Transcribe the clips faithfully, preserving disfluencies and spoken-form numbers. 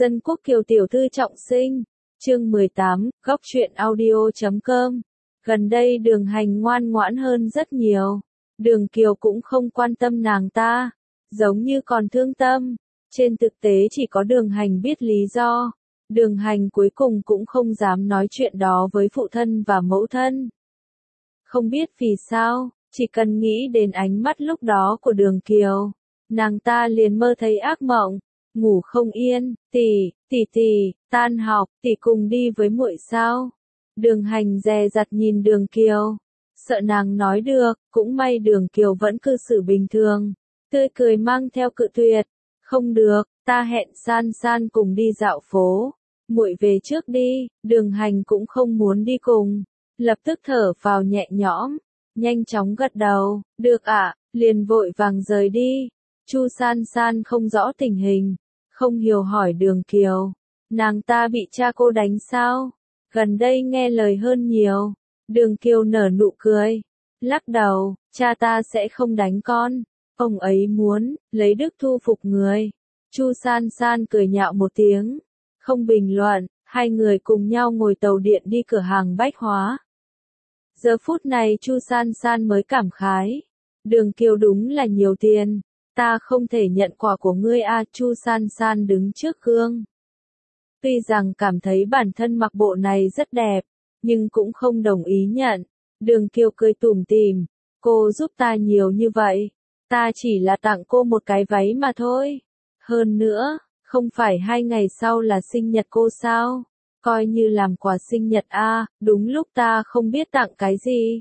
Dân Quốc Kiều tiểu thư trọng sinh, chương mười tám, góc truyện audio chấm com. Gần đây Đường Hành ngoan ngoãn hơn rất nhiều. Đường Kiều cũng không quan tâm nàng ta, giống như còn thương tâm. Trên thực tế chỉ có Đường Hành biết lý do. Đường Hành cuối cùng cũng không dám nói chuyện đó với phụ thân và mẫu thân. Không biết vì sao, chỉ cần nghĩ đến ánh mắt lúc đó của Đường Kiều, nàng ta liền mơ thấy ác mộng, ngủ không yên. Tỷ, tỷ tỷ, tan học, tỷ cùng đi với muội sao? Đường Hành dè dặt nhìn Đường Kiều, sợ nàng nói được, cũng may Đường Kiều vẫn cư xử bình thường, tươi cười mang theo cự tuyệt. Không được, ta hẹn San San cùng đi dạo phố, muội về trước đi. Đường Hành cũng không muốn đi cùng, lập tức thở phào nhẹ nhõm, nhanh chóng gật đầu, được ạ, liền vội vàng rời đi. Chu San San không rõ tình hình, không hiểu hỏi Đường Kiều, nàng ta bị cha cô đánh sao? Gần đây nghe lời hơn nhiều. Đường Kiều nở nụ cười, lắc đầu, cha ta sẽ không đánh con, ông ấy muốn lấy đức thu phục người. Chu San San cười nhạo một tiếng, không bình luận. Hai người cùng nhau ngồi tàu điện đi cửa hàng bách hóa. Giờ phút này Chu San San mới cảm khái, Đường Kiều đúng là nhiều tiền, ta không thể nhận quà của ngươi a. Chu San San đứng trước gương, tuy rằng cảm thấy bản thân mặc bộ này rất đẹp, nhưng cũng không đồng ý nhận. Đường Kiều cười tủm tỉm, cô giúp ta nhiều như vậy, ta chỉ là tặng cô một cái váy mà thôi. Hơn nữa, không phải hai ngày sau là sinh nhật cô sao? Coi như làm quà sinh nhật a. Đúng lúc ta không biết tặng cái gì.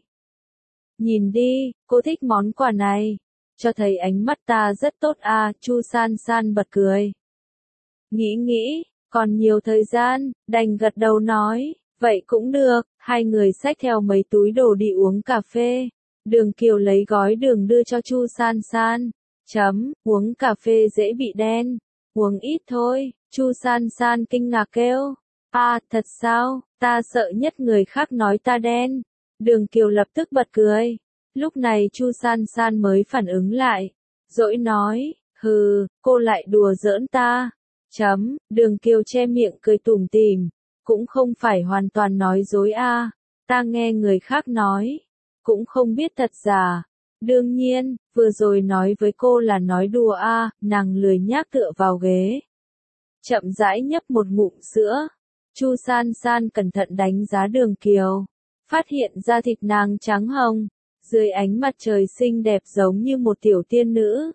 Nhìn đi, cô thích món quà này, cho thấy ánh mắt ta rất tốt a. Chu San San bật cười. Nghĩ nghĩ, còn nhiều thời gian, đành gật đầu nói, vậy cũng được. Hai người xách theo mấy túi đồ đi uống cà phê. Đường Kiều lấy gói đường đưa cho Chu San San. Chấm, uống cà phê dễ bị đen, uống ít thôi. Chu San San kinh ngạc kêu, à, thật sao, ta sợ nhất người khác nói ta đen. Đường Kiều lập tức bật cười. Lúc này Chu San San mới phản ứng lại, dỗi nói, hừ, cô lại đùa giỡn ta. Chấm, Đường Kiều che miệng cười tủm tỉm, cũng không phải hoàn toàn nói dối a, ta nghe người khác nói, cũng không biết thật giả. Đương nhiên, vừa rồi nói với cô là nói đùa a. Nàng lười nhác tựa vào ghế, chậm rãi nhấp một ngụm sữa. Chu San San cẩn thận đánh giá Đường Kiều, phát hiện da thịt nàng trắng hồng, dưới ánh mặt trời xinh đẹp giống như một tiểu tiên nữ.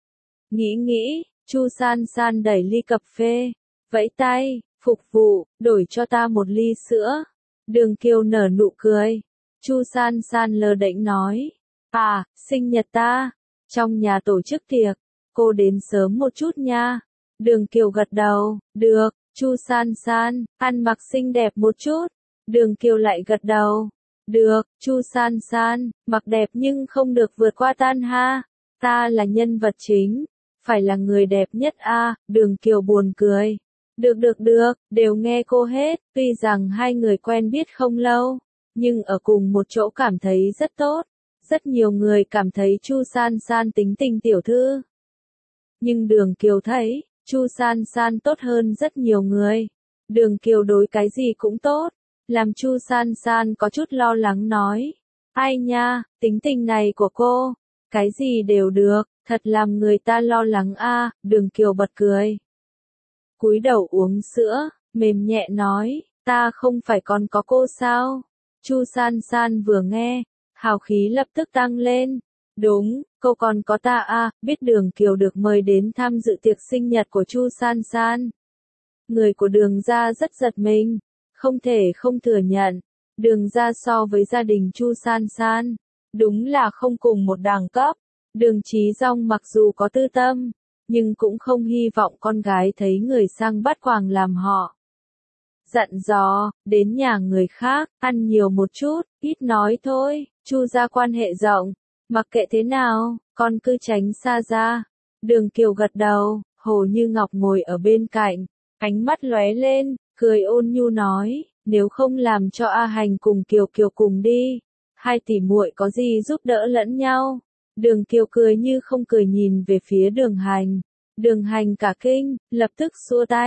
Nghĩ nghĩ, Chu San San đẩy ly cà phê, vẫy tay, phục vụ, đổi cho ta một ly sữa. Đường Kiều nở nụ cười. Chu San San lơ đễnh nói, à, sinh nhật ta, trong nhà tổ chức tiệc, cô đến sớm một chút nha. Đường Kiều gật đầu, được. Chu San San, ăn mặc xinh đẹp một chút. Đường Kiều lại gật đầu, được. Chu San San, mặc đẹp nhưng không được vượt qua tan ha. Ta là nhân vật chính, phải là người đẹp nhất a. Đường Kiều buồn cười, được được được, đều nghe cô hết. Tuy rằng hai người quen biết không lâu, nhưng ở cùng một chỗ cảm thấy rất tốt. Rất nhiều người cảm thấy Chu San San tính tình tiểu thư, nhưng Đường Kiều thấy Chu San San tốt hơn rất nhiều người. Đường Kiều đối cái gì cũng tốt, làm Chu San San có chút lo lắng nói, ai nha, tính tình này của cô, cái gì đều được, thật làm người ta lo lắng a. Đường Kiều bật cười, cúi đầu uống sữa, mềm nhẹ nói, ta không phải còn có cô sao? Chu San San vừa nghe, hào khí lập tức tăng lên. Đúng, cô còn có ta a. Biết Đường Kiều được mời đến tham dự tiệc sinh nhật của Chu San San, người của Đường gia rất giật mình, không thể không thừa nhận, Đường gia so với gia đình Chu San San, đúng là không cùng một đẳng cấp. Đường Chí Dong mặc dù có tư tâm, nhưng cũng không hy vọng con gái thấy người sang bắt quàng làm họ. Dặn dò, đến nhà người khác, ăn nhiều một chút, ít nói thôi. Chu gia quan hệ rộng, mặc kệ thế nào, con cứ tránh xa ra. Đường Kiều gật đầu, Hồ Như Ngọc ngồi ở bên cạnh, ánh mắt lóe lên, cười ôn nhu nói, nếu không làm cho A Hành cùng Kiều Kiều cùng đi, hai tỷ muội có gì giúp đỡ lẫn nhau. Đường Kiều cười như không cười nhìn về phía Đường Hành. Đường Hành cả kinh, lập tức xua tay,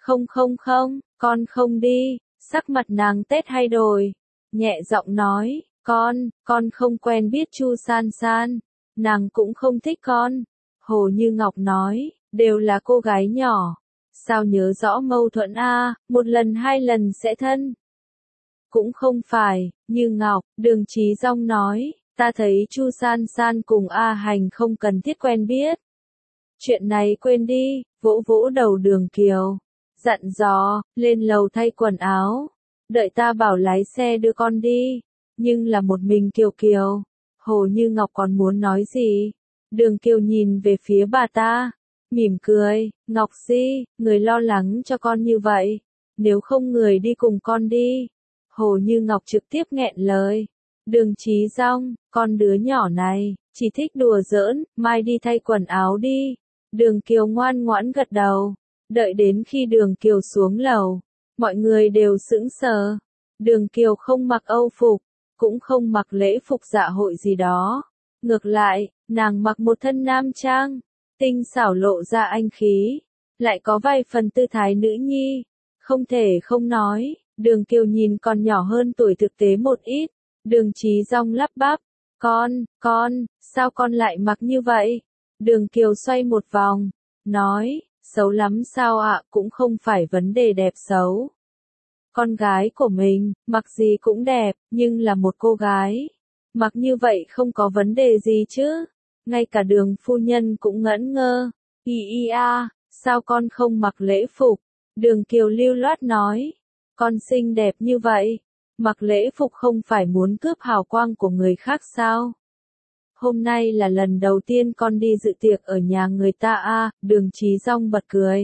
Không không không, con không đi. Sắc mặt nàng Tết hay đổi, nhẹ giọng nói, con, con không quen biết Chu San San, nàng cũng không thích con. Hồ Như Ngọc nói, đều là cô gái nhỏ, sao nhớ rõ mâu thuẫn a, một lần hai lần sẽ thân. Cũng không phải, Như Ngọc, Đường Chí Dong nói, ta thấy Chu San San cùng A Hành không cần thiết quen biết. Chuyện này quên đi, vỗ vỗ đầu Đường Kiều, dặn dò, lên lầu thay quần áo, đợi ta bảo lái xe đưa con đi, nhưng là một mình Kiều Kiều. Hồ Như Ngọc còn muốn nói gì? Đường Kiều nhìn về phía bà ta, mỉm cười, Ngọc Si, người lo lắng cho con như vậy, nếu không người đi cùng con đi. Hồ Như Ngọc trực tiếp nghẹn lời, Đường Chí Dong, con đứa nhỏ này, chỉ thích đùa giỡn, mai đi thay quần áo đi. Đường Kiều ngoan ngoãn gật đầu, đợi đến khi Đường Kiều xuống lầu, mọi người đều sững sờ. Đường Kiều không mặc Âu phục, cũng không mặc lễ phục dạ hội gì đó. Ngược lại, nàng mặc một thân nam trang, tinh xảo lộ ra anh khí, lại có vài phần tư thái nữ nhi. Không thể không nói, Đường Kiều nhìn còn nhỏ hơn tuổi thực tế một ít. Đường Chí Dong lắp bắp, con, con, sao con lại mặc như vậy? Đường Kiều xoay một vòng, nói, xấu lắm sao ạ, cũng không phải vấn đề đẹp xấu. Con gái của mình, mặc gì cũng đẹp, nhưng là một cô gái. Mặc như vậy không có vấn đề gì chứ. Ngay cả Đường phu nhân cũng ngẩn ngơ. Y y a, sao con không mặc lễ phục? Đường Kiều lưu loát nói, con xinh đẹp như vậy, mặc lễ phục không phải muốn cướp hào quang của người khác sao? Hôm nay là lần đầu tiên con đi dự tiệc ở nhà người ta a. À, Đường Chí Dong bật cười.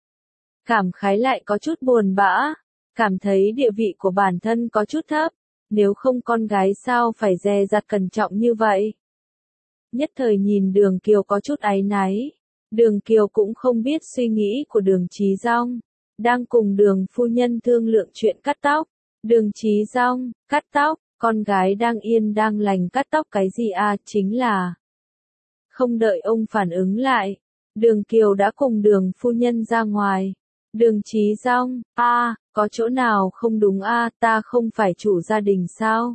Cảm khái lại có chút buồn bã, cảm thấy địa vị của bản thân có chút thấp, nếu không con gái sao phải dè dặt cẩn trọng như vậy. Nhất thời nhìn Đường Kiều có chút áy náy, Đường Kiều cũng không biết suy nghĩ của Đường Chí Dong, đang cùng Đường phu nhân thương lượng chuyện cắt tóc. Đường Chí Dong, cắt tóc, con gái đang yên đang lành cắt tóc cái gì à, chính là. Không đợi ông phản ứng lại, Đường Kiều đã cùng Đường phu nhân ra ngoài. Đường Chí Dong, a, à, có chỗ nào không đúng a, à, ta không phải chủ gia đình sao?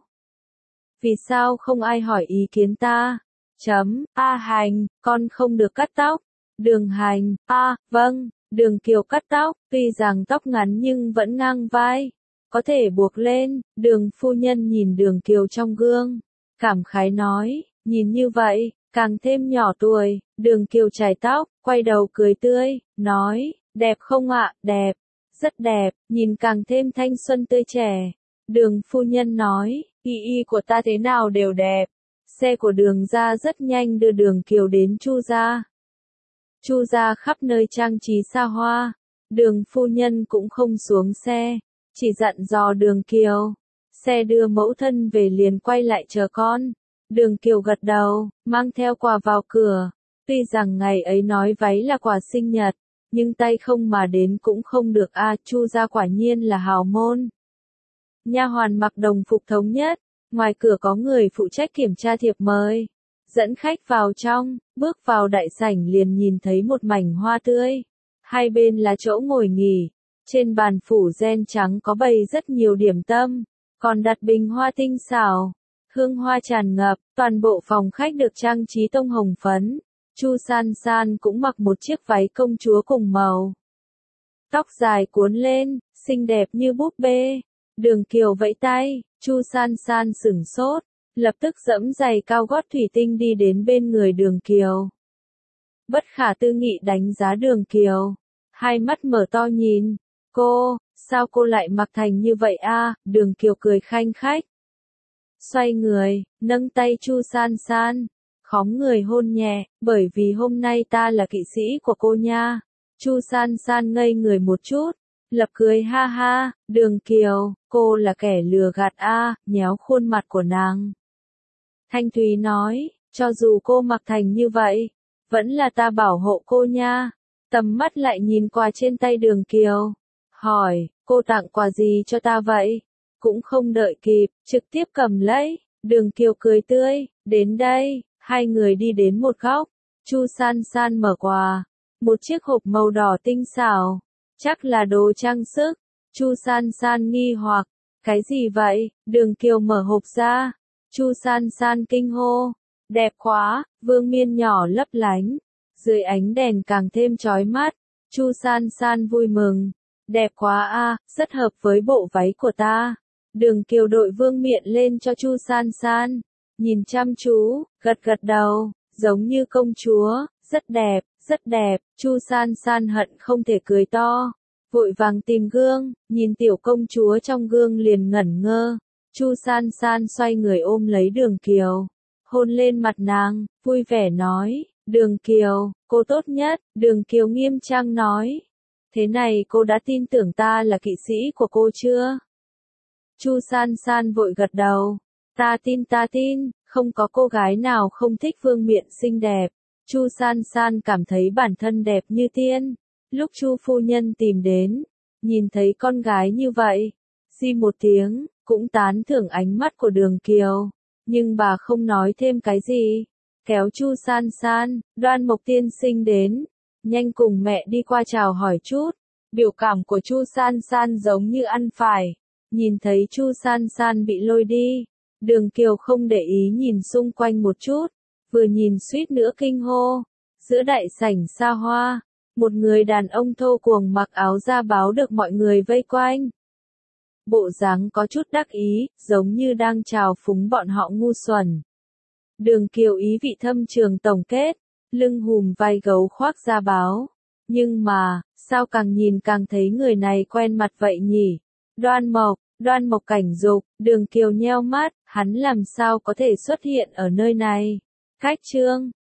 Vì sao không ai hỏi ý kiến ta? Chấm, A Hành, con không được cắt tóc. Đường Hành, a, à, vâng, Đường Kiều cắt tóc, tuy rằng tóc ngắn nhưng vẫn ngang vai, có thể buộc lên. Đường phu nhân nhìn Đường Kiều trong gương, cảm khái nói, nhìn như vậy, càng thêm nhỏ tuổi. Đường Kiều chải tóc, quay đầu cười tươi, nói, đẹp không ạ, đẹp, rất đẹp, nhìn càng thêm thanh xuân tươi trẻ. Đường phu nhân nói, y y của ta thế nào đều đẹp. Xe của Đường gia rất nhanh đưa Đường Kiều đến Chu gia. Chu gia khắp nơi trang trí xa hoa, Đường phu nhân cũng không xuống xe, chỉ dặn dò Đường Kiều, xe đưa mẫu thân về liền quay lại chờ con. Đường Kiều gật đầu, mang theo quà vào cửa, tuy rằng ngày ấy nói váy là quà sinh nhật, nhưng tay không mà đến cũng không được a. À, Chu gia quả nhiên là hào môn. Nha hoàn mặc đồng phục thống nhất, ngoài cửa có người phụ trách kiểm tra thiệp mời, dẫn khách vào trong, bước vào đại sảnh liền nhìn thấy một mảnh hoa tươi, hai bên là chỗ ngồi nghỉ, trên bàn phủ ren trắng có bày rất nhiều điểm tâm, còn đặt bình hoa tinh xảo, hương hoa tràn ngập, toàn bộ phòng khách được trang trí tông hồng phấn. Chu San San cũng mặc một chiếc váy công chúa cùng màu, tóc dài cuốn lên, xinh đẹp như búp bê. Đường Kiều vẫy tay, Chu San San sửng sốt, lập tức giẫm giày cao gót thủy tinh đi đến bên người Đường Kiều. Bất khả tư nghị đánh giá Đường Kiều, hai mắt mở to nhìn, cô, sao cô lại mặc thành như vậy a? À? Đường Kiều cười khanh khách, xoay người, nâng tay Chu San San, khóm người hôn nhẹ, bởi vì hôm nay ta là kỵ sĩ của cô nha. Chu San San ngây người một chút, lập cười ha ha. Đường Kiều, cô là kẻ lừa gạt a, à, nhéo khuôn mặt của nàng. Thanh Thúy nói, cho dù cô mặc thành như vậy, vẫn là ta bảo hộ cô nha. Tầm mắt lại nhìn qua trên tay Đường Kiều, hỏi, cô tặng quà gì cho ta vậy? Cũng không đợi kịp, trực tiếp cầm lấy. Đường Kiều cười tươi, đến đây. Hai người đi đến một góc, Chu San San mở quà, một chiếc hộp màu đỏ tinh xảo, Chắc là đồ trang sức. Chu San San nghi hoặc, cái gì vậy? Đường Kiều mở hộp ra. Chu San San kinh hô, đẹp quá, vương miên nhỏ lấp lánh, dưới ánh đèn càng thêm chói mắt. Chu San San vui mừng, đẹp quá a, rất hợp với bộ váy của ta. Đường Kiều đội vương miện lên cho Chu San San, nhìn chăm chú, gật gật đầu, giống như công chúa, rất đẹp, rất đẹp. Chu San San hận không thể cười to, vội vàng tìm gương, nhìn tiểu công chúa trong gương liền ngẩn ngơ. Chu San San xoay người ôm lấy Đường Kiều, hôn lên mặt nàng, vui vẻ nói, Đường Kiều, cô tốt nhất. Đường Kiều nghiêm trang nói, thế này cô đã tin tưởng ta là kỵ sĩ của cô chưa? Chu San San vội gật đầu, ta tin ta tin, không có cô gái nào không thích vương miện xinh đẹp. Chu San San cảm thấy bản thân đẹp như tiên. Lúc Chu phu nhân tìm đến, nhìn thấy con gái như vậy, xì một tiếng, cũng tán thưởng ánh mắt của Đường Kiều, nhưng bà không nói thêm cái gì, kéo Chu San San, Đoan Mộc tiên sinh đến, nhanh cùng mẹ đi qua chào hỏi chút. Biểu cảm của Chu San San giống như ăn phải, nhìn thấy Chu San San bị lôi đi, Đường Kiều không để ý nhìn xung quanh một chút, vừa nhìn suýt nữa kinh hô, giữa đại sảnh xa hoa, một người đàn ông thô cuồng mặc áo da báo được mọi người vây quanh. Bộ dáng có chút đắc ý, giống như đang chào phúng bọn họ ngu xuẩn. Đường Kiều ý vị thâm trường tổng kết, lưng hùm vai gấu khoác da báo. Nhưng mà, sao càng nhìn càng thấy người này quen mặt vậy nhỉ? Đoan Mộc, Đoan Mộc Cảnh Dục. Đường Kiều nheo mắt, hắn làm sao có thể xuất hiện ở nơi này? Khách trương,